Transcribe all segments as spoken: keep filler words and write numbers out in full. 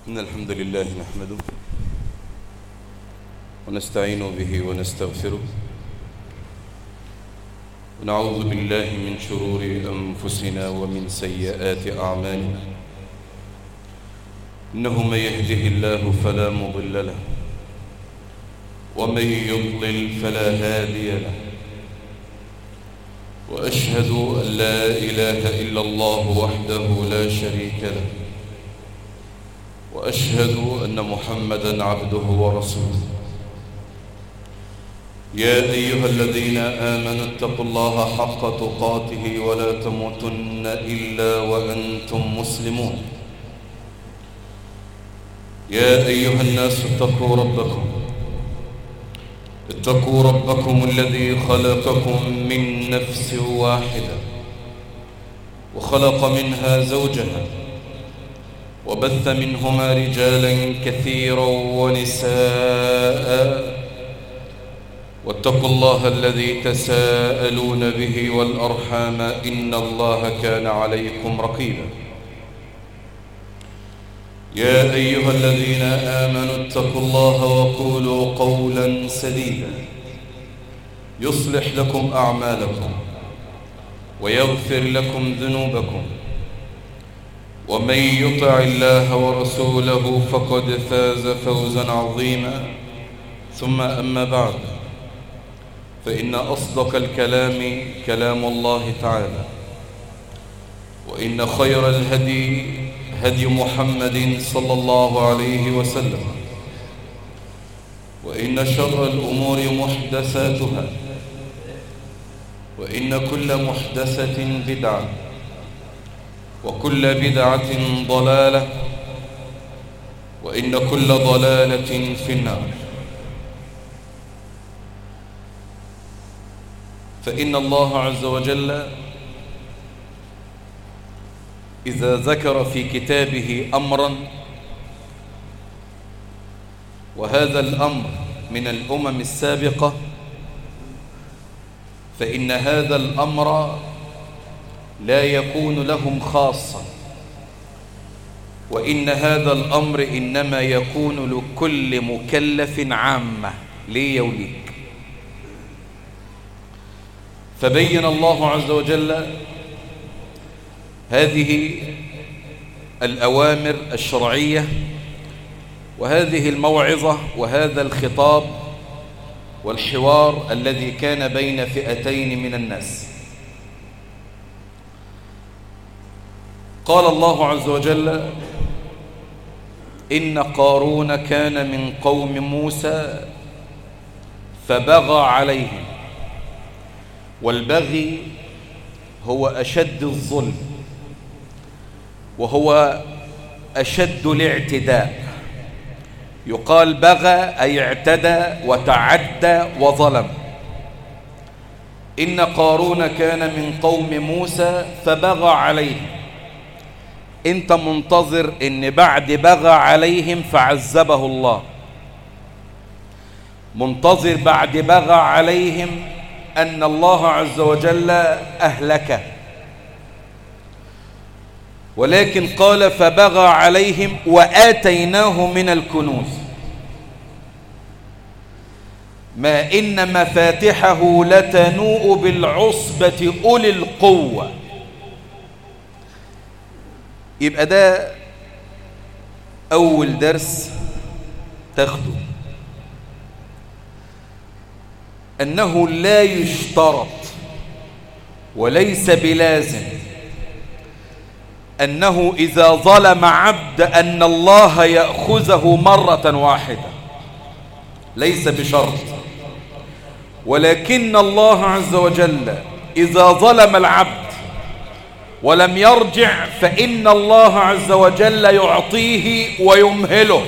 إن الحمد لله نحمده ونستعين به ونستغفره ونعوذ بالله من شرور أنفسنا ومن سيئات أعمالنا. إنه من يهده الله فلا مضل له ومن يضلل فلا هادي له، وأشهد أن لا إله إلا الله وحده لا شريك له، وأشهد أن محمدًا عبده ورسوله. يا أيها الذين آمنوا اتقوا الله حق تقاته ولا تموتن إلا وأنتم مسلمون. يا أيها الناس اتقوا ربكم اتقوا ربكم الذي خلقكم من نفس واحدة وخلق منها زوجها وبث منهما رجالا كثيرا ونساء، واتقوا الله الذي تساءلون به والأرحام إن الله كان عليكم رقيبا. يا أيها الذين آمنوا اتقوا الله وقولوا قولا سديدا يصلح لكم أعمالكم ويغفر لكم ذنوبكم، ومن يطع الله ورسوله فقد فاز فوزا عظيما. ثم أما بعد، فإن أصدق الكلام كلام الله تعالى، وإن خير الهدي هدي محمد صلى الله عليه وسلم، وإن شر الأمور محدثاتها، وإن كل محدثة بدعة، وكل بدعة ضلالة، وإن كل ضلالة في النار. فإن الله عز وجل إذا ذكر في كتابه أمرا، وهذا الأمر من الأمم السابقة، فإن هذا الأمر لا يكون لهم خاصة، وإن هذا الأمر إنما يكون لكل مكلف عامة لي وليك. فبين الله عز وجل هذه الأوامر الشرعية وهذه الموعظة وهذا الخطاب والحوار الذي كان بين فئتين من الناس. قال الله عز وجل: إن قارون كان من قوم موسى فبغى عليهم. والبغي هو أشد الظلم، وهو أشد الاعتداء. يقال بغى أي اعتدى وتعدى وظلم. إن قارون كان من قوم موسى فبغى عليهم. انت منتظر ان بعد بغى عليهم فعذبه الله، منتظر بعد بغى عليهم أن الله عز وجل أهلكه، ولكن قال فبغى عليهم وآتيناه من الكنوز ما إن مفاتحه لتنوء بالعصبة أولي القوة. يبقى ده أول درس تاخده، أنه لا يشترط وليس بلازم أنه إذا ظلم عبد أن الله يأخذه مرة واحدة، ليس بشرط. ولكن الله عز وجل إذا ظلم العبد ولم يرجع فإن الله عز وجل يعطيه ويمهله.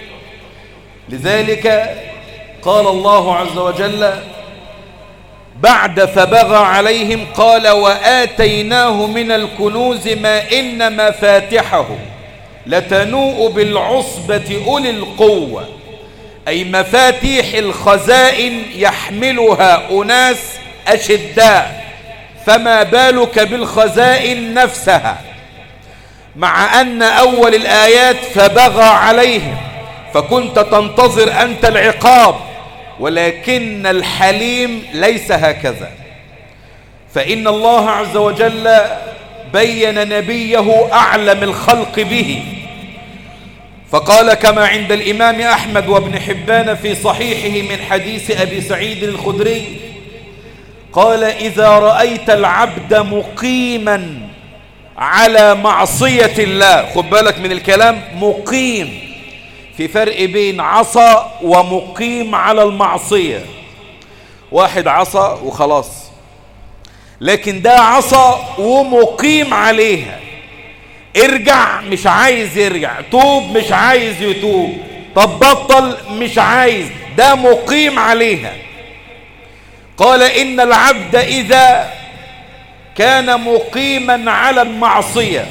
لذلك قال الله عز وجل بعد فبغى عليهم قال وآتيناه من الكنوز ما إن مفاتحه لتنوء بالعصبة أولي القوة، أي مفاتيح الخزائن يحملها أناس أشداء، فما بالك بالخزائن نفسها. مع أن أول الآيات فبغى عليهم، فكنت تنتظر أنت العقاب، ولكن الحليم ليس هكذا. فإن الله عز وجل بين نبيه أعلم الخلق به، فقال كما عند الإمام أحمد وابن حبان في صحيحه من حديث أبي سعيد الخدري قال: إذا رأيت العبد مقيما على معصية الله، خد بالك من الكلام، مقيم، في فرق بين عصى ومقيم على المعصية. واحد عصى وخلاص، لكن ده عصى ومقيم عليها، ارجع مش عايز يرجع، توب مش عايز يتوب، طب بطل مش عايز، ده مقيم عليها. قال: إن العبد إذا كان مقيما على المعصية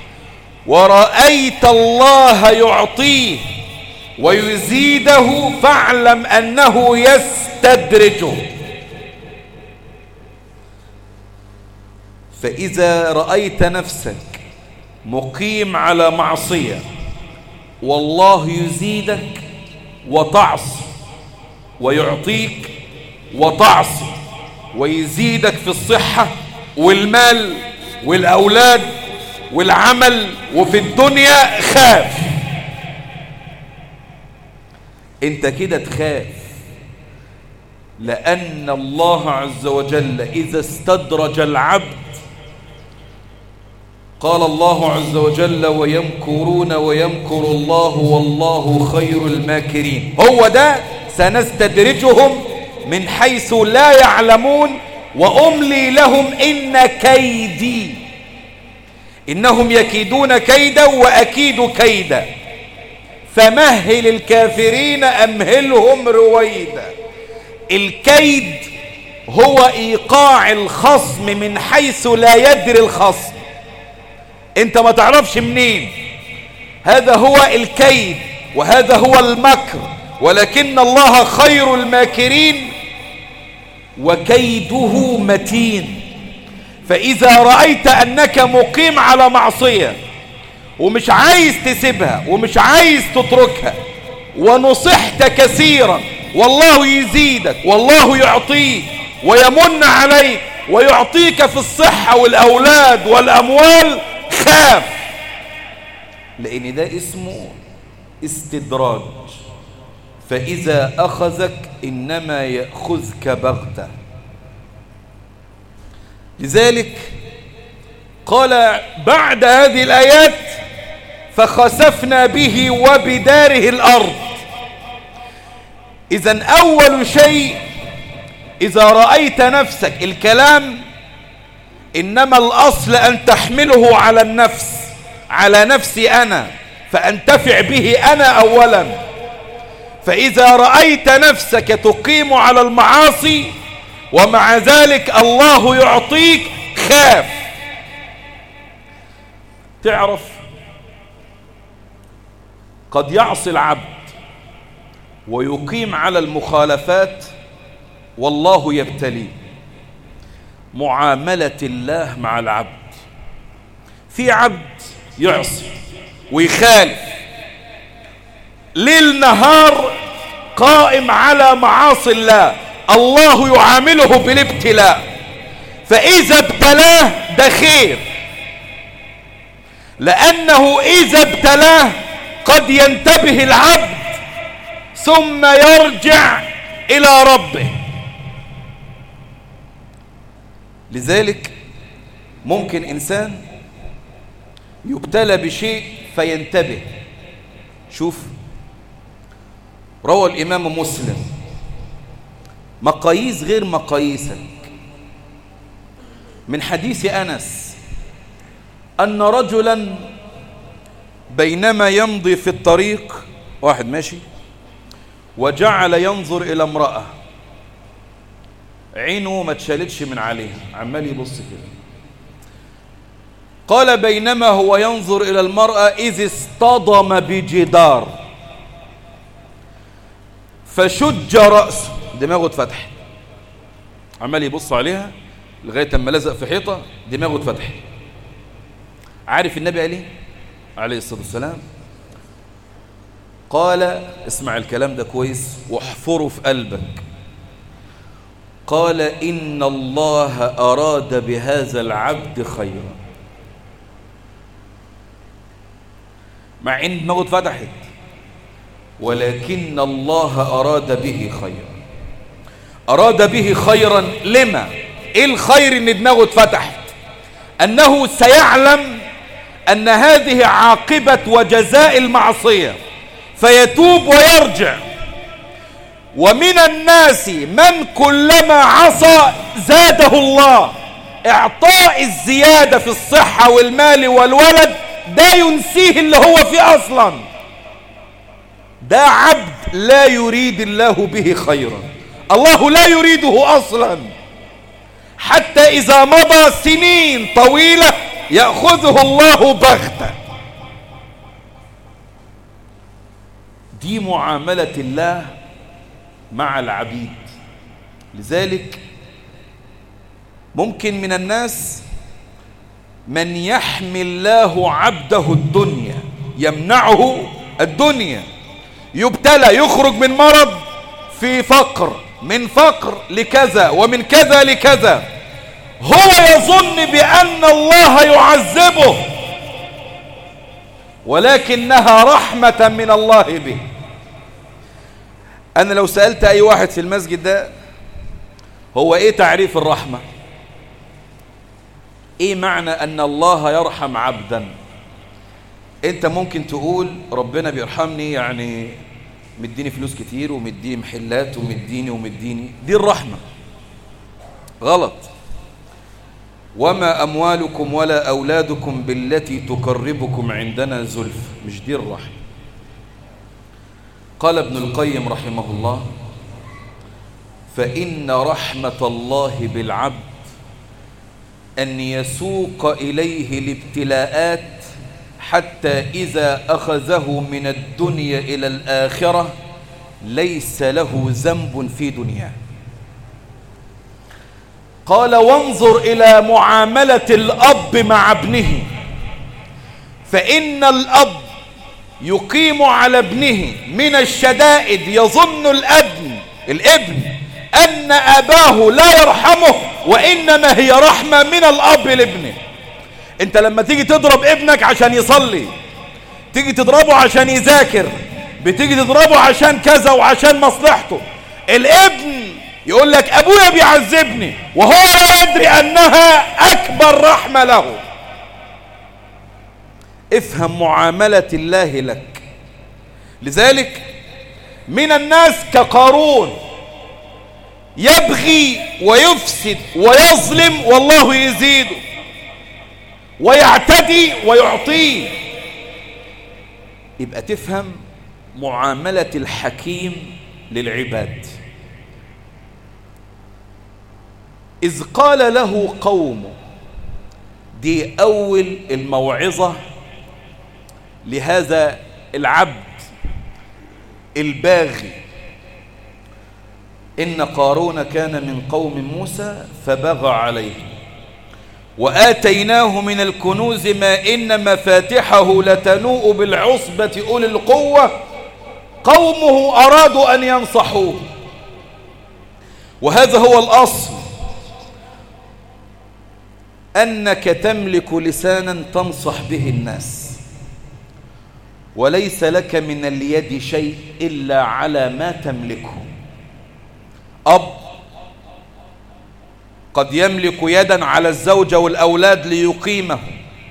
ورأيت الله يعطيه ويزيده فاعلم أنه يستدرجه. فإذا رأيت نفسك مقيم على معصية والله يزيدك وتعصي، ويعطيك وتعصي، ويزيدك في الصحة والمال والأولاد والعمل وفي الدنيا، خاف. انت كده تخاف، لأن الله عز وجل إذا استدرج العبد قال الله عز وجل: ويمكرون ويمكر الله والله خير الماكرين. هو ده سنستدرجهم من حيث لا يعلمون وأملي لهم إن كيدي، إنهم يكيدون كيدا وأكيد كيدا، فمهل الكافرين أمهلهم رويدا. الكيد هو إيقاع الخصم من حيث لا يدري الخصم، انت ما تعرفش منين، هذا هو الكيد وهذا هو المكر، ولكن الله خير الماكرين وكيده متين. فإذا رأيت أنك مقيم على معصية ومش عايز تسيبها ومش عايز تتركها، ونصحت كثيرا، والله يزيدك والله يعطيك ويمن عليك ويعطيك في الصحة والأولاد والأموال، خاف، لأن ده اسمه استدراج. فإذا أخذك إنما يأخذك بغتة. لذلك قال بعد هذه الآيات: فخسفنا به وبداره الأرض. إذن أول شيء إذا رأيت نفسك، الكلام إنما الأصل أن تحمله على النفس، على نفسي أنا، فأنتفع به أنا أولا. فإذا رأيت نفسك تقيم على المعاصي ومع ذلك الله يعطيك، خاف. تعرف قد يعصي العبد ويقيم على المخالفات والله يبتليه. معاملة الله مع العبد، في عبد يعصي ويخالف ليل نهار قائم على معاصي الله، الله يعامله بالابتلاء، فإذا ابتلاه ده خير، لأنه إذا ابتلاه قد ينتبه العبد ثم يرجع إلى ربه. لذلك ممكن إنسان يبتلى بشيء فينتبه. شوف، روى الإمام مسلم مقاييس غير مقاييسك من حديث أنس أن رجلا بينما يمضي في الطريق، واحد ماشي وجعل ينظر إلى امرأة، عينه ما تشالتش من عليها، عمال يبص كده. قال: بينما هو ينظر إلى المرأة إذ اصطدم بجدار فشج رأسه، دماغه اتفتح، عمال يبص عليها لغاية لما لزق في حيطة، دماغه اتفتح. عارف النبي قال ايه؟ عليه الصلاة والسلام قال، اسمع الكلام ده كويس واحفره في قلبك، قال إن الله أراد بهذا العبد خيرا. مع إن دماغه اتفتحت، ولكن الله أراد به خيرا. أراد به خيرا لما؟ إيه الخير إن دماغه اتفتحت؟ أنه سيعلم أن هذه عاقبة وجزاء المعصية فيتوب ويرجع. ومن الناس من كلما عصى زاده الله. إعطاء الزيادة في الصحة والمال والولد ده ينسيه اللي هو فيه أصلا. ده عبد لا يريد الله به خيرا، الله لا يريده أصلا، حتى إذا مضى سنين طويلة يأخذه الله بغتة. دي معاملة الله مع العبيد. لذلك ممكن من الناس من يحمي الله عبده الدنيا، يمنعه الدنيا، يبتلى، يخرج من مرض في فقر، من فقر لكذا ومن كذا لكذا، هو يظن بأن الله يعذبه، ولكنها رحمة من الله به. أنا لو سألت أي واحد في المسجد ده هو إيه تعريف الرحمة؟ إيه معنى أن الله يرحم عبدا؟ أنت ممكن تقول ربنا بيرحمني يعني مديني فلوس كتير ومديني محلات ومديني ومديني، دي الرحمة. غلط. وما أموالكم ولا أولادكم بالتي تقربكم عندنا زلف، مش دي الرحمة. قال ابن القيم رحمه الله: فإن رحمة الله بالعبد أن يسوق إليه الابتلاءات حتى إذا أخذه من الدنيا إلى الآخرة ليس له ذنب في دنياه. قال: وانظر إلى معاملة الأب مع ابنه، فإن الأب يقيم على ابنه من الشدائد، يظن الابن الابن أن أباه لا يرحمه، وإنما هي رحمة من الأب لابنه. انت لما تيجي تضرب ابنك عشان يصلي، تيجي تضربه عشان يذاكر، بتيجي تضربه عشان كذا وعشان مصلحته، الابن يقول لك ابويا بيعذبني، وهو لا يدري انها اكبر رحمة له. افهم معاملة الله لك. لذلك من الناس كقارون يبغي ويفسد ويظلم والله يزيده، ويعتدي ويعطيه. يبقى تفهم معاملة الحكيم للعباد. إذ قال له قومه، دي أول الموعظة لهذا العبد الباغي. إن قارون كان من قوم موسى فبغى عليه وآتيناه من الكنوز ما إن مفاتحه لتنوء بالعصبة أولي القوة. قومه أرادوا أن ينصحوه، وهذا هو الأصل، أنك تملك لسانا تنصح به الناس، وليس لك من اليد شيء إلا على ما تملكه. أب قد يملك يدا على الزوجة والأولاد ليقيمه،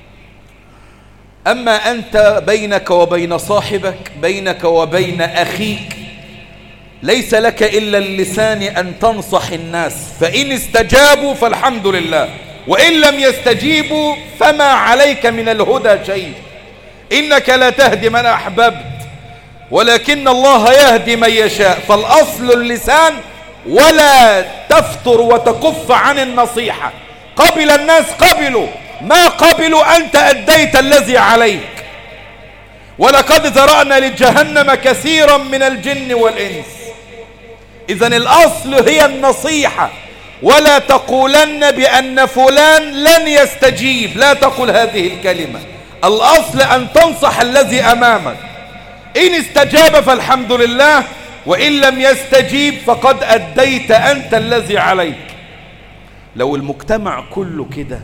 أما أنت بينك وبين صاحبك، بينك وبين أخيك، ليس لك إلا اللسان أن تنصح الناس، فإن استجابوا فالحمد لله، وإن لم يستجيبوا فما عليك من الهدى شيء. إنك لا تهدي من أحببت ولكن الله يهدي من يشاء. فالأصل اللسان، ولا تفتر وتكف عن النصيحة. قبل الناس قبلوا، ما قبلوا أنت أديت الذي عليك. ولقد ذرأنا لجهنم كثيرا من الجن والإنس. إذن الأصل هي النصيحة. ولا تقولن بأن فلان لن يستجيب، لا تقل هذه الكلمة. الأصل أن تنصح الذي أمامك، إن استجاب فالحمد لله، وإن لم يستجيب فقد أديت أنت الذي عليك. لو المجتمع كله كده،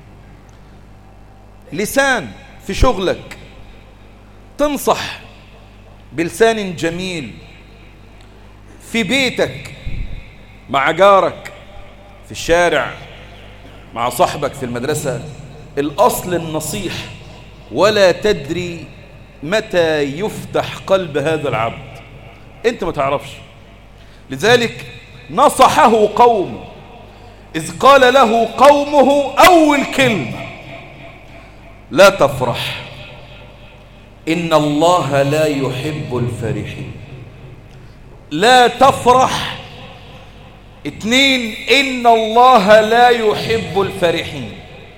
لسان في شغلك تنصح بلسان جميل، في بيتك مع جارك، في الشارع مع صاحبك في المدرسة، الأصل النصيح، ولا تدري متى يفتح قلب هذا العبد، انت ما تعرفش. لذلك نصحه قومه إذ قال له قومه أول كلمة: لا تفرح إن الله لا يحب الفرحين. لا تفرح. اتنين: إن الله لا يحب الفرحين.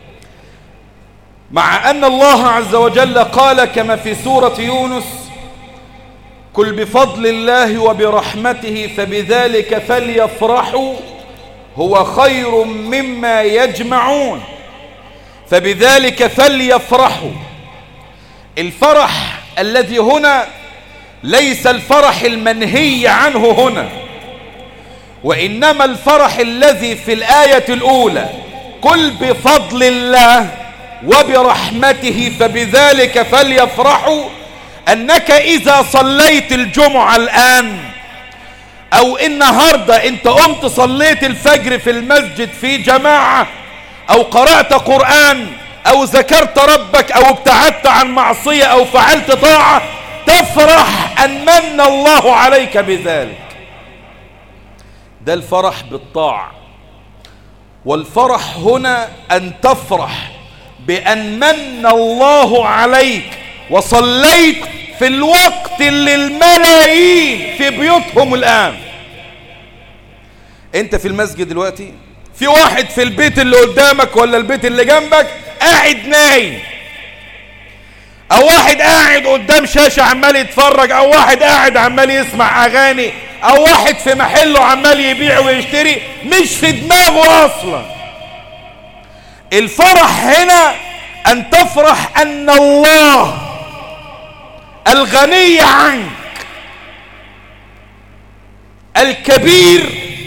مع أن الله عز وجل قال كما في سورة يونس: قل بفضل الله وبرحمته فبذلك فليفرحوا هو خير مما يجمعون. فبذلك فليفرحوا. الفرح الذي هنا ليس الفرح المنهي عنه هنا، وإنما الفرح الذي في الآية الأولى: قل بفضل الله وبرحمته فبذلك فليفرحوا. أنك إذا صليت الجمعة الآن، أو النهاردة أنت قمت صليت الفجر في المسجد في جماعة، أو قرأت قرآن، أو ذكرت ربك، أو ابتعدت عن معصية، أو فعلت طاعة، تفرح أن من الله عليك بذلك. ده الفرح بالطاعة. والفرح هنا أن تفرح بأن من الله عليك وصليت في الوقت اللي الملايين في بيوتهم الآن. انت في المسجد دلوقتي، في واحد في البيت اللي قدامك ولا البيت اللي جنبك قاعد نايم، او واحد قاعد قدام شاشة عمال يتفرج، او واحد قاعد عمال يسمع اغاني، او واحد في محله عمال يبيع ويشتري، مش في دماغه اصلا. الفرح هنا ان تفرح ان الله الغني عنك الكبير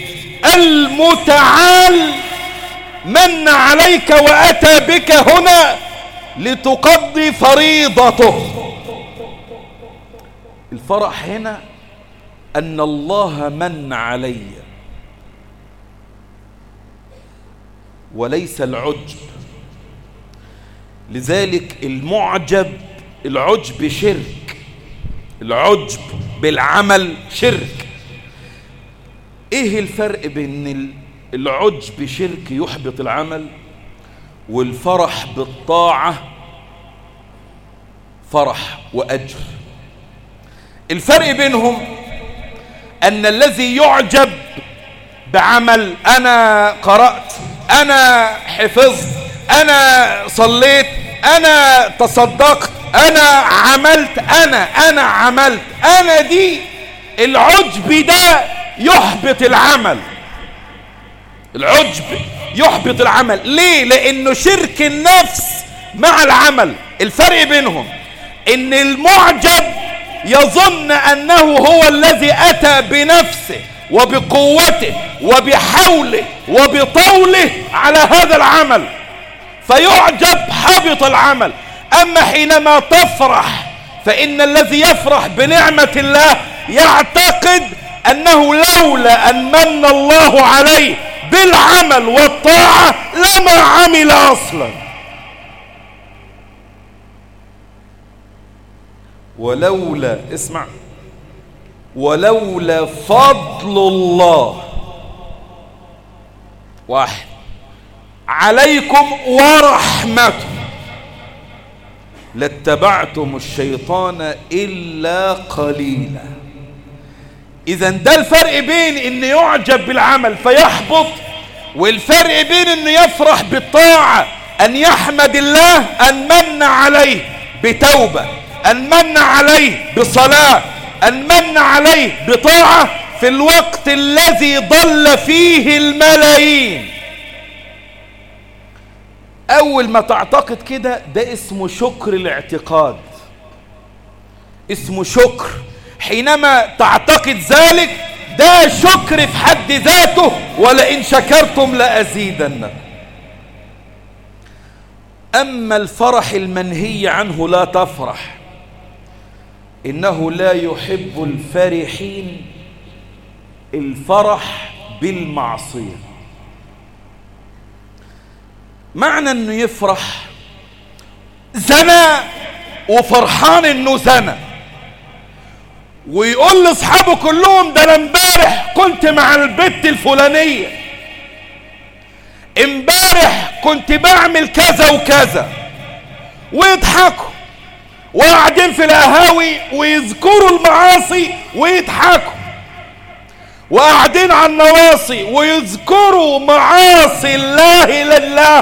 المتعال من عليك وأتى بك هنا لتقضي فريضته. الفرح هنا أن الله من علي، وليس العجب. لذلك المعجب، العجب شرك، العجب بالعمل شرك. ايه الفرق بين العجب شرك يحبط العمل، والفرح بالطاعة فرح وأجر؟ الفرق بينهم أن الذي يعجب بعمل، أنا قرأت، أنا حفظت، أنا صليت، أنا تصدقت، أنا عملت، أنا أنا عملت أنا دي العجب ده يحبط العمل. العجب يحبط العمل. ليه؟ لأنه شرك النفس مع العمل. الفرق بينهم إن المعجب يظن أنه هو الذي أتى بنفسه وبقوته وبحوله وبطوله على هذا العمل، فيعجب حبط العمل. أما حينما تفرح، فإن الذي يفرح بنعمة الله يعتقد أنه لولا أن من الله عليه بالعمل والطاعة لما عمل أصلا. ولولا، اسمع، ولولا فضل الله واحد عليكم ورحمته لاتبعتم الشيطان إلا قليلا. إذا ده الفرق بين إن يعجب بالعمل فيحبط، والفرق بين إنه يفرح بالطاعة، أن يحمد الله أن من عليه بتوبة، أن من عليه بصلاة، أن من عليه بطاعة في الوقت الذي ضل فيه الملايين. اول ما تعتقد كده ده اسمه شكر الاعتقاد، اسمه شكر. حينما تعتقد ذلك ده شكر في حد ذاته، ولئن شكرتم لأزيدنكم. أما الفرح المنهي عنه لا تفرح، إنه لا يحب الفرحين. الفرح بالمعصية، معنى أنه يفرح زنا وفرحان أنه زنا، ويقول لاصحابه كلهم ده انا امبارح كنت مع البت الفلانيه، امبارح كنت بعمل كذا وكذا، ويضحكوا، وقاعدين في القهاوي ويذكروا المعاصي ويضحكوا، وقاعدين على النواصي ويذكروا معاصي الله لله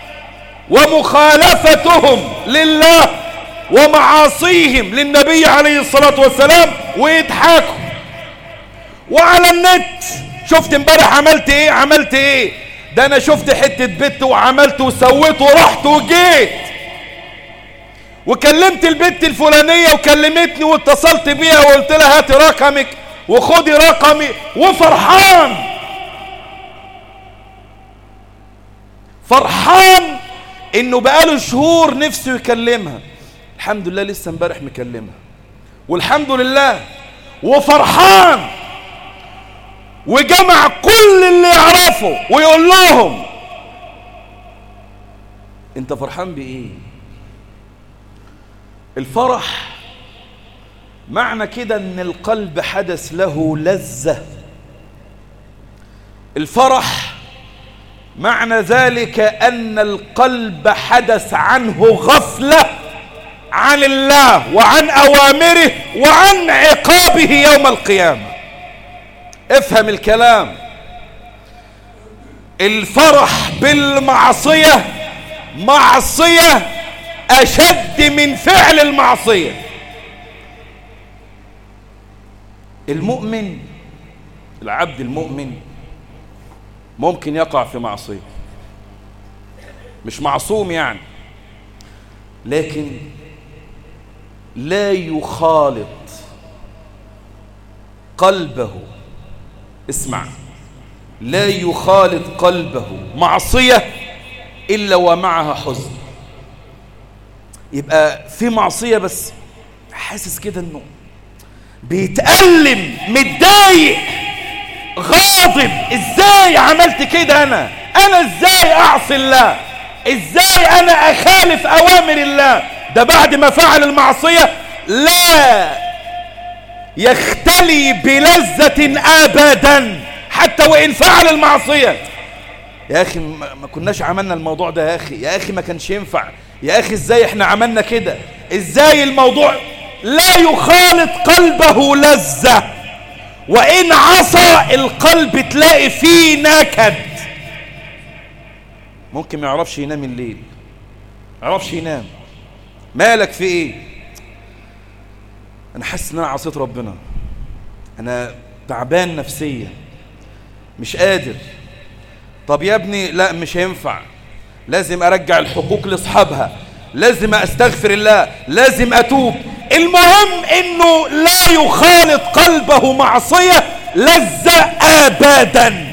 ومخالفتهم لله ومعاصيهم للنبي عليه الصلاة والسلام ويضحكوا. وعلى النت شفت امبارح عملت ايه عملت ايه ده انا شفت حتة بنت وعملت وسويت ورحت وجيت، وكلمت البنت الفلانية وكلمتني واتصلت بيها وقلت لها هاتي رقمك وخدي رقمي، وفرحان فرحان انه بقاله شهور نفسه يكلمها. الحمد لله لسه امبارح مكلمها والحمد لله، وفرحان، وجمع كل اللي يعرفه ويقول لهم انت فرحان بايه؟ الفرح معنى كده ان القلب حدث له لذة. الفرح معنى ذلك ان القلب حدث عنه غفلة عن الله وعن اوامره وعن عقابه يوم القيامة. افهم الكلام. الفرح بالمعصية معصية اشد من فعل المعصية. المؤمن، العبد المؤمن ممكن يقع في معصية، مش معصوم يعني، لكن لا يخالط قلبه، اسمع، لا يخالط قلبه معصية إلا ومعها حزن. يبقى في معصية بس حاسس كده انه بيتألم، متضايق، غاضب، ازاي عملت كده، انا انا ازاي اعصي الله، ازاي انا اخالف اوامر الله. ده بعد ما فعل المعصية لا يختلي بلذة ابدا حتى وان فعل المعصية. يا اخي ما كناش عملنا الموضوع ده، يا اخي يا اخي ما كانش ينفع، يا اخي ازاي احنا عملنا كده، ازاي الموضوع. لا يخالط قلبه لذة، وإن عصى القلب تلاقي فيه نكد. ممكن ما يعرفش ينام الليل، ما يعرفش ينام. مالك في ايه؟ انا حاسس ان انا عصيت ربنا، انا تعبان نفسيا، مش قادر. طب يا ابني لا مش هينفع، لازم ارجع الحقوق لاصحابها، لازم استغفر الله، لازم اتوب. المهم انه لا يخالط قلبه معصية لذة ابدا.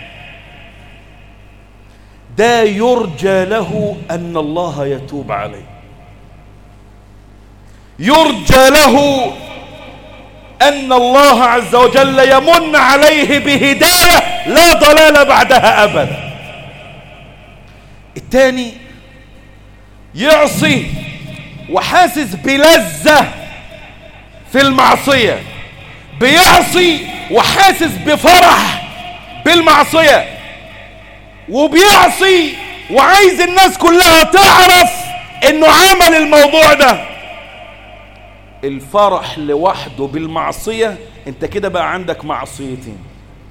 ده يرجى له ان الله يتوب عليه، يرجى له ان الله عز وجل يمن عليه بهداية لا ضلال بعدها ابدا. الثاني يعصي وحاسس بلذة في المعصية، بيعصي وحاسس بفرح بالمعصية، وبيعصي وعايز الناس كلها تعرف انه عمل الموضوع ده. الفرح لوحده بالمعصية انت كده بقى عندك معصيتين.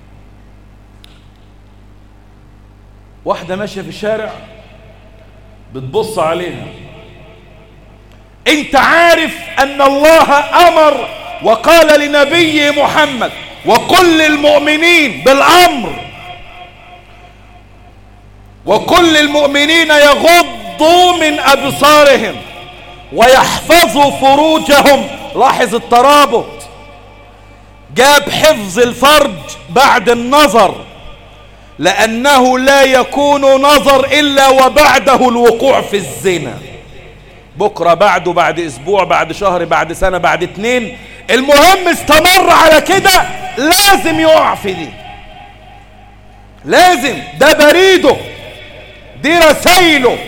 واحدة ماشية في الشارع بتبص عليها، انت عارف ان الله امر وقال لنبي محمد وقل للمؤمنين بالامر، وكل المؤمنين يغضوا من أبصارهم ويحفظوا فروجهم. لاحظ الترابط، جاب حفظ الفرج بعد النظر، لأنه لا يكون نظر إلا وبعده الوقوع في الزنا. بكرة، بعده، بعد أسبوع، بعد شهر، بعد سنة، بعد اتنين، المهم استمر على كده، لازم يقع في دي، لازم. ده بريده، دي رسايله.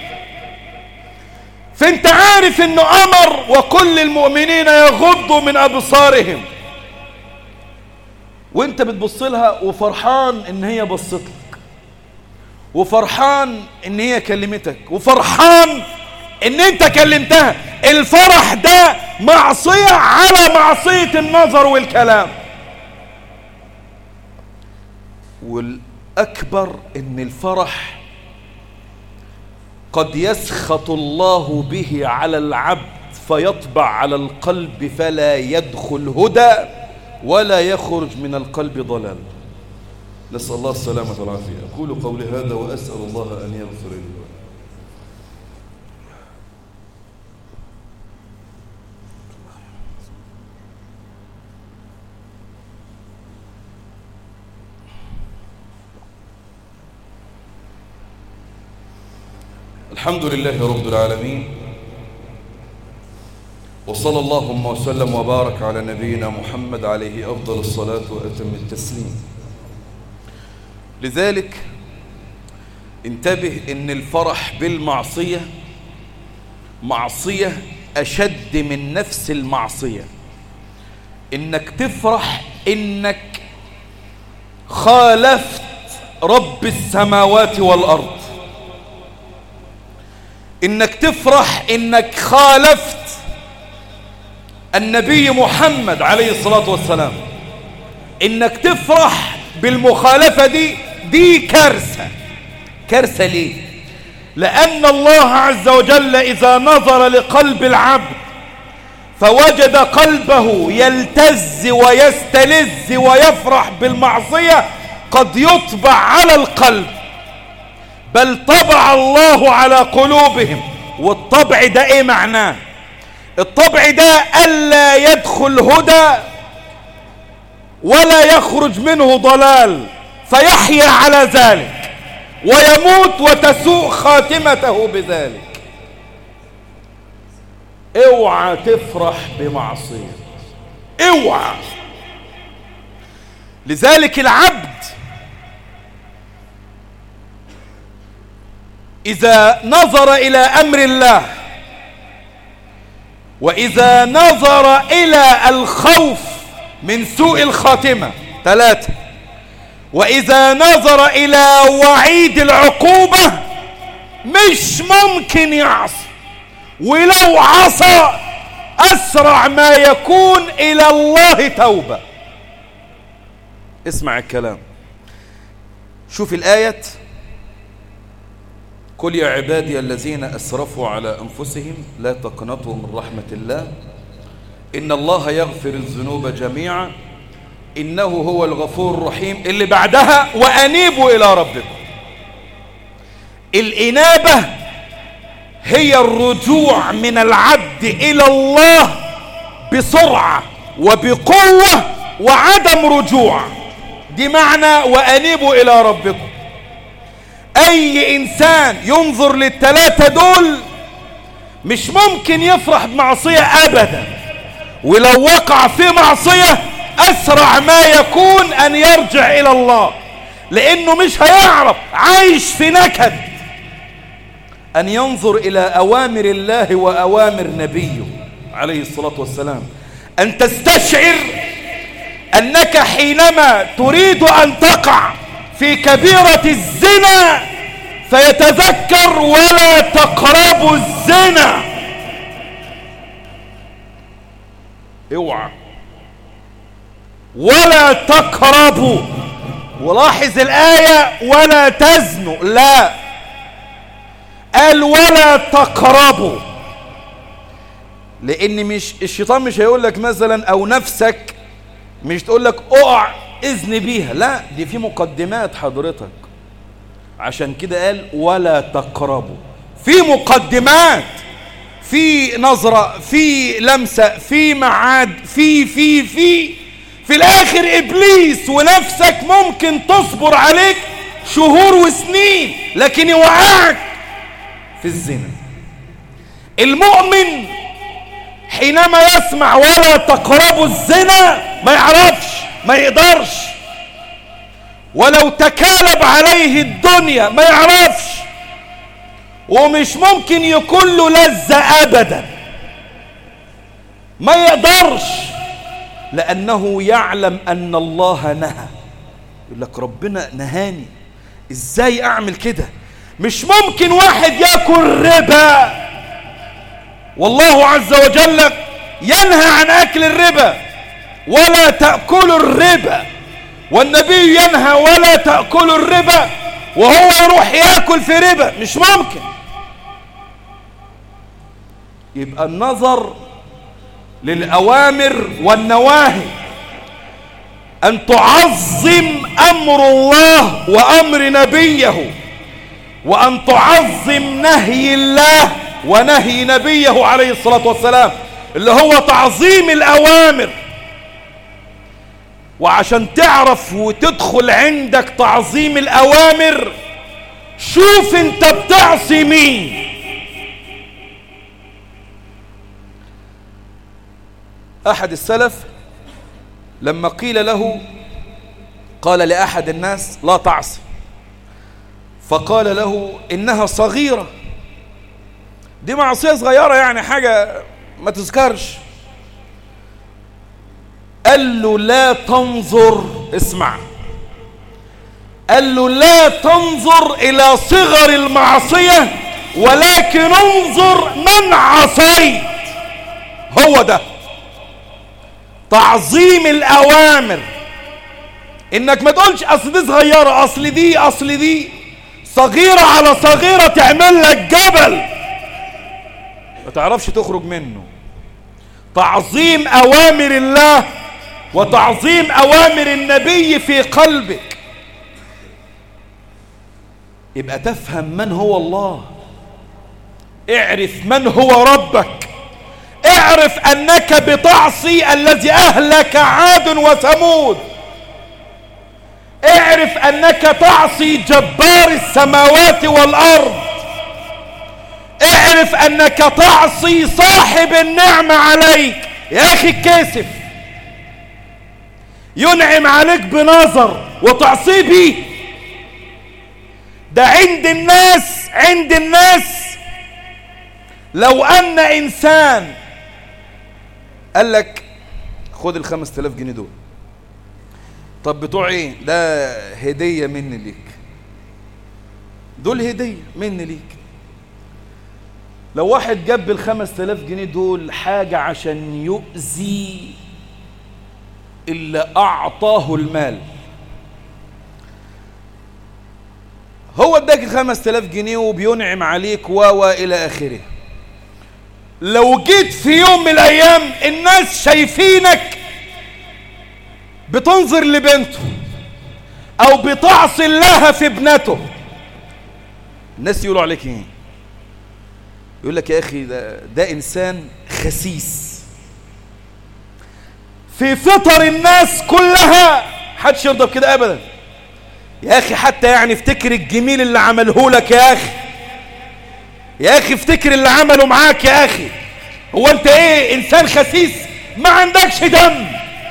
فانت عارف انه امر وكل المؤمنين يغضوا من ابصارهم، وانت بتبص لها وفرحان ان هي بصت لك، وفرحان ان هي كلمتك، وفرحان ان انت كلمتها. الفرح ده معصية على معصية النظر والكلام. والاكبر ان الفرح قد يسخط الله به على العبد فيطبع على القلب فلا يدخل هدى ولا يخرج من القلب ضلال. نسأل الله السلامة والعافية. أقول قولي هذا وأسأل الله أن يغفر لي. الحمد لله رب العالمين، وصلى اللهم وسلم وبارك على نبينا محمد عليه أفضل الصلاة وأتم التسليم. لذلك انتبه ان الفرح بالمعصية معصية أشد من نفس المعصية. انك تفرح انك خالفت رب السماوات والأرض، انك تفرح انك خالفت النبي محمد عليه الصلاة والسلام، انك تفرح بالمخالفة دي دي كارثة. كارثة ليه؟ لأن الله عز وجل إذا نظر لقلب العبد فوجد قلبه يلتز ويستلذ ويفرح بالمعصية قد يطبع على القلب، بل طبع الله على قلوبهم. والطبع ده ايه معناه؟ الطبع ده ألا يدخل هدى ولا يخرج منه ضلال فيحيا على ذلك ويموت وتسوء خاتمته بذلك. اوعى تفرح بمعصية، اوعى. لذلك العبد إذا نظر إلى أمر الله، وإذا نظر إلى الخوف من سوء الخاتمة، ثلاثة، وإذا نظر إلى وعيد العقوبة مش ممكن يعصي، ولو عصى أسرع ما يكون إلى الله توبة. اسمع الكلام، شوف الآية: قل يا عبادي الذين أسرفوا على أنفسهم لا تقنطوا من رحمة الله إن الله يغفر الذنوب جميعا إنه هو الغفور الرحيم. اللي بعدها: وأنيبوا إلى ربكم. الإنابة هي الرجوع من العبد إلى الله بسرعة وبقوة وعدم رجوع. دي معنى وأنيبوا إلى ربكم. أي إنسان ينظر للثلاثة دول مش ممكن يفرح بمعصية أبدا، ولو وقع في معصية أسرع ما يكون أن يرجع إلى الله، لأنه مش هيعرف، عايش في نكد، أن ينظر إلى أوامر الله وأوامر نبيه عليه الصلاة والسلام. أن تستشعر أنك حينما تريد أن تقع في كبيرة الزنا فيتذكر: ولا تقربوا الزنا. اوعى، ولا تقربوا. ولاحظ الآية: ولا تزنوا، لا، قال ولا تقربوا، لأن مش الشيطان مش هيقول لك مثلا، أو نفسك مش تقول لك اقع اذن بيها، لا، دي في مقدمات حضرتك. عشان كده قال ولا تقربوا، في مقدمات، في نظرة، في لمسة، في معاد، في في في في الاخر ابليس ونفسك ممكن تصبر عليك شهور وسنين لكن يوقعك في الزنا. المؤمن حينما يسمع ولا تقربوا الزنا ما يعرفش، ما يقدرش، ولو تكالب عليه الدنيا ما يعرفش، ومش ممكن يكون له لذة ابدا، ما يقدرش، لانه يعلم ان الله نهى. يقول لك ربنا نهاني، ازاي اعمل كده؟ مش ممكن واحد ياكل ربا، والله عز وجل ينهى عن اكل الربا، ولا تأكلوا الربا، والنبي ينهى ولا تأكلوا الربا، وهو يروح ياكل في ربا، مش ممكن. يبقى النظر للأوامر والنواهي، أن تعظم أمر الله وأمر نبيه، وأن تعظم نهي الله ونهي نبيه عليه الصلاة والسلام، اللي هو تعظيم الأوامر. وعشان تعرف وتدخل عندك تعظيم الأوامر، شوف انت بتعصي مين. أحد السلف لما قيل له، قال لأحد الناس لا تعصي، فقال له إنها صغيرة، دي معصية صغيرة يعني حاجة ما تذكرش. قال له لا تنظر، اسمع، قال له لا تنظر إلى صغر المعصية، ولكن انظر من عصيت. هو ده تعظيم الأوامر، إنك ما تقولش أصل دي صغيرة، أصل دي أصل دي صغيرة على صغيرة تعمل لك جبل ما تعرفش تخرج منه. تعظيم أوامر الله وتعظيم أوامر النبي في قلبك، يبقى تفهم من هو الله، اعرف من هو ربك، اعرف أنك بتعصي الذي أهلك عاد وثمود، اعرف أنك تعصي جبار السماوات والأرض، اعرف أنك تعصي صاحب النعمة عليك. يا أخي الكاسف ينعم عليك بنظر وتعصي بيه، ده عند الناس، عند الناس لو أن إنسان قال لك خد الخمس تلاف جنيه دول، طب بتوع ايه؟ ده هدية مني ليك، دول هدية مني ليك. لو واحد جاب الخمس تلاف جنيه دول حاجة عشان يؤذي إلا أعطاه المال، هو اداك الخمس تلاف جنيه وبينعم عليك و إلى آخره. لو جيت في يوم من الأيام الناس شايفينك بتنظر لبنته أو بتعصي الله في ابنته، الناس يقولوا عليك ايه؟ يقول لك يا أخي ده, ده إنسان خسيس. في فطر الناس كلها حدش يرضى بكده أبدا. يا أخي حتى يعني افتكر الجميل اللي عمله لك يا أخي، يا أخي افتكر اللي عمله معاك يا أخي. هو أنت إيه؟ إنسان خسيس ما عندكش دم.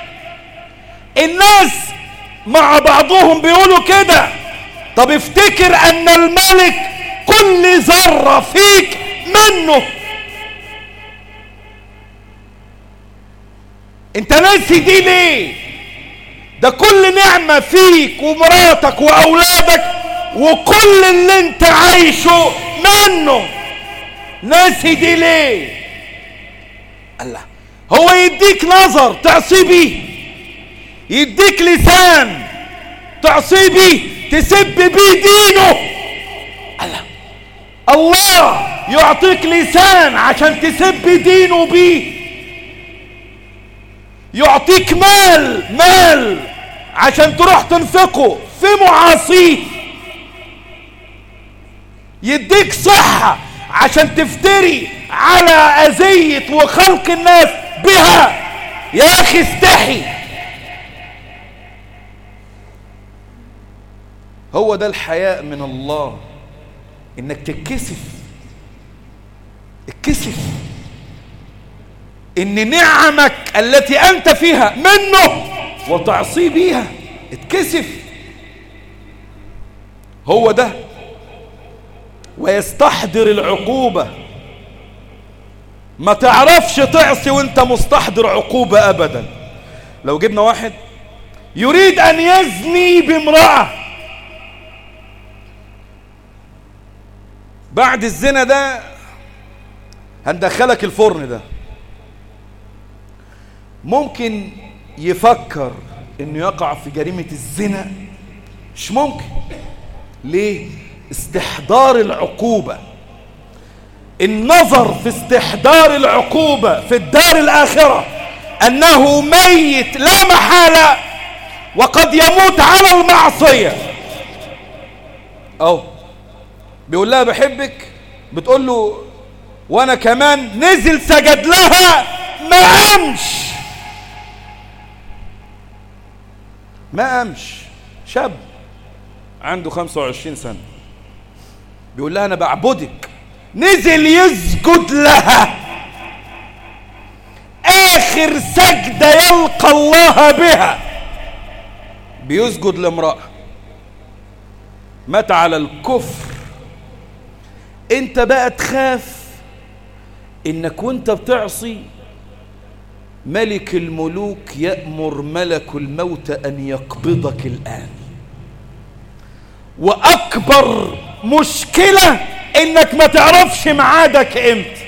الناس مع بعضهم بيقولوا كده. طب افتكر أن الملك كل ذرة فيك منه. انت ناسي دي ليه؟ ده كل نعمة فيك ومراتك وأولادك وكل اللي انت عايشه منه، ناسي دي ليه؟ الله، هو يديك نظر تعصي بيه، يديك لسان تعصي بيه، تسب بيه دينه. الله، الله يعطيك لسان عشان تسب دينه بيه، يعطيك مال مال عشان تروح تنفقه في معاصيه. يديك صحة عشان تفتري على أذية وخلق الناس بها. يا أخي استحي. هو ده الحياء من الله، إنك تتكسف، اتكسف إن نعمك التي أنت فيها منه وتعصي بيها، اتكسف. هو ده. ويستحضر العقوبة. ما تعرفش تعصي وانت مستحضر عقوبة أبدا. لو جبنا واحد يريد أن يزني بامرأة، بعد الزنا ده هندخلك الفرن ده، ممكن يفكر انه يقع في جريمة الزنا؟ مش ممكن. ليه؟ استحضار العقوبة. النظر في استحضار العقوبة في الدار الآخرة أنه ميت لا محالة وقد يموت على المعصية. أو بيقول لها بحبك، بتقول له وأنا كمان، نزل سجد لها ما قامش ما قامش شاب عنده خمسة وعشرين سنة بيقول لها أنا بعبدك، نزل يسجد لها آخر سجدة يلقى الله بها، بيسجد لامرأة مات على الكفر. انت بقى تخاف انك وانت بتعصي ملك الملوك يأمر ملك الموت ان يقبضك الآن. واكبر مشكلة انك ما تعرفش معادك امتى،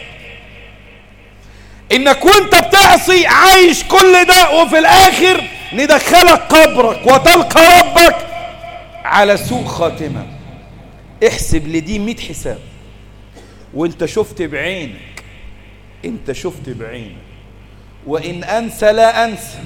انك وانت بتعصي عايش كل ده وفي الاخر ندخلك قبرك وتلقى ربك على سوء خاتمة. احسب لدي مئة حساب وانت شفت بعينك، انت شفت بعينك. وان انسى لا انسى.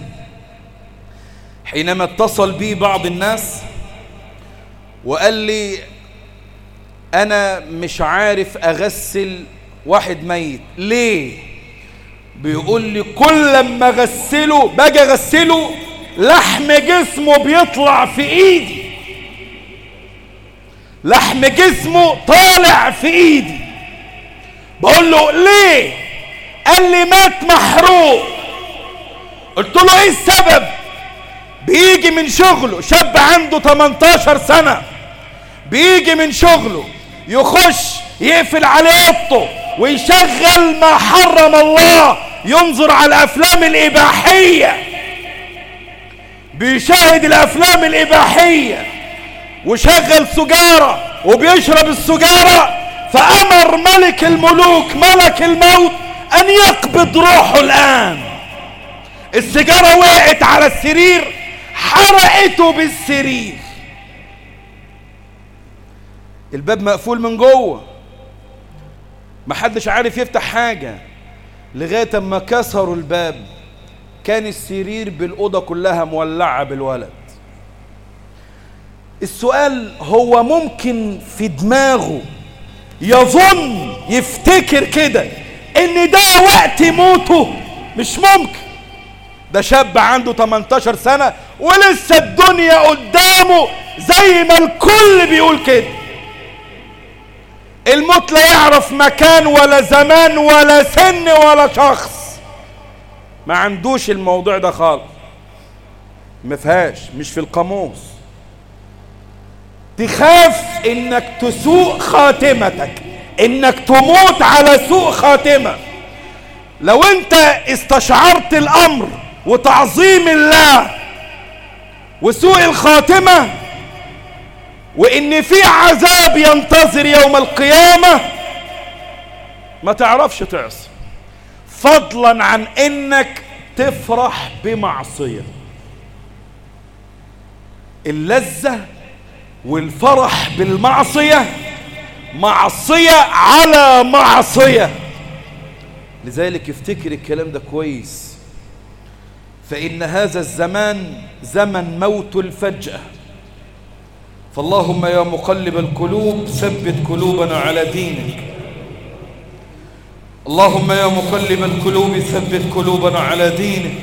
حينما اتصل بي بعض الناس وقال لي انا مش عارف اغسل واحد ميت ليه، بيقول لي كل لما اغسله باجي اغسله لحم جسمه بيطلع في ايدي، لحم جسمه طالع في ايدي. بقول له ليه؟ قال لي مات محروق. قلت له ايه السبب؟ بيجي من شغله، شاب عنده تمنتاشر سنة، بيجي من شغله يخش يقفل على اوضته ويشغل ما حرم الله، ينظر على الافلام الاباحية، بيشاهد الافلام الاباحية وشغل سجارة وبيشرب السجارة. فأمر ملك الملوك ملك الموت أن يقبض روحه الآن. السجارة وقعت على السرير حرقته بالسرير، الباب مقفول من جوه، محدش عارف يفتح حاجة لغاية ما كسروا الباب. كان السرير بالأوضة كلها مولعة بالولد. السؤال هو ممكن في دماغه يظن يفتكر كده ان ده وقت موته؟ مش ممكن. ده شاب عنده تمنتاشر سنة ولسه الدنيا قدامه زي ما الكل بيقول كده. الموت لا يعرف مكان ولا زمان ولا سن ولا شخص، ما عندوش الموضوع ده خالص، ما فيهاش، مش في القاموس. تخاف انك تسوء خاتمتك، انك تموت على سوء خاتمة. لو انت استشعرت الامر وتعظيم الله وسوء الخاتمة وان في عذاب ينتظر يوم القيامة، ما تعرفش تعصي، فضلا عن انك تفرح بمعصية. اللذة والفرح بالمعصية معصية على معصية. لذلك افتكر الكلام ده كويس، فإن هذا الزمان زمن موت الفجأة، فاللهم يا مقلب القلوب ثبت قلوبنا على دينك. اللهم يا مقلب القلوب ثبت قلوبنا على دينك.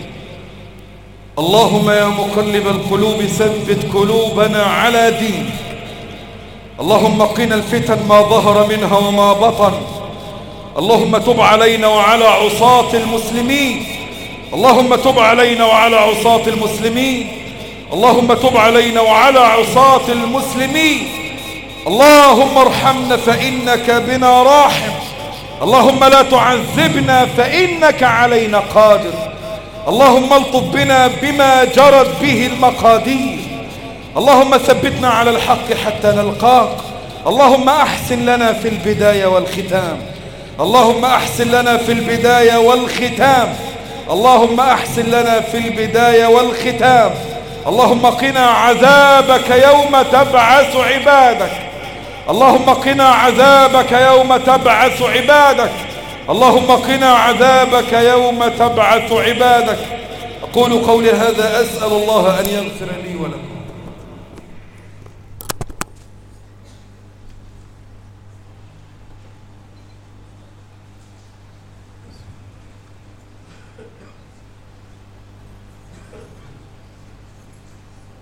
اللهم يا مقلب القلوب ثبت قلوبنا على دينك. اللهم قنا الفتن ما ظهر منها وما بطن. اللهم تب علينا وعلى عصاة المسلمين. اللهم تب علينا وعلى عصاة المسلمين. اللهم تب علينا وعلى عصاة المسلمين. اللهم ارحمنا فإنك بنا راحم. اللهم لا تعذبنا فإنك علينا قادر. اللهم الطف بنا بما جرت به المقادير. اللهم ثبتنا على الحق حتى نلقاك. اللهم أحسن لنا في البداية والختام. اللهم أحسن لنا في البداية والختام. اللهم أحسن لنا في البداية والختام. اللهم قنا عذابك يوم تبعث عبادك. اللهم قنا عذابك يوم تبعث عبادك. اللهم قنا عذابك يوم تبعث عبادك. أقول قولي هذا، أسأل الله أن يغفر لي ولكم.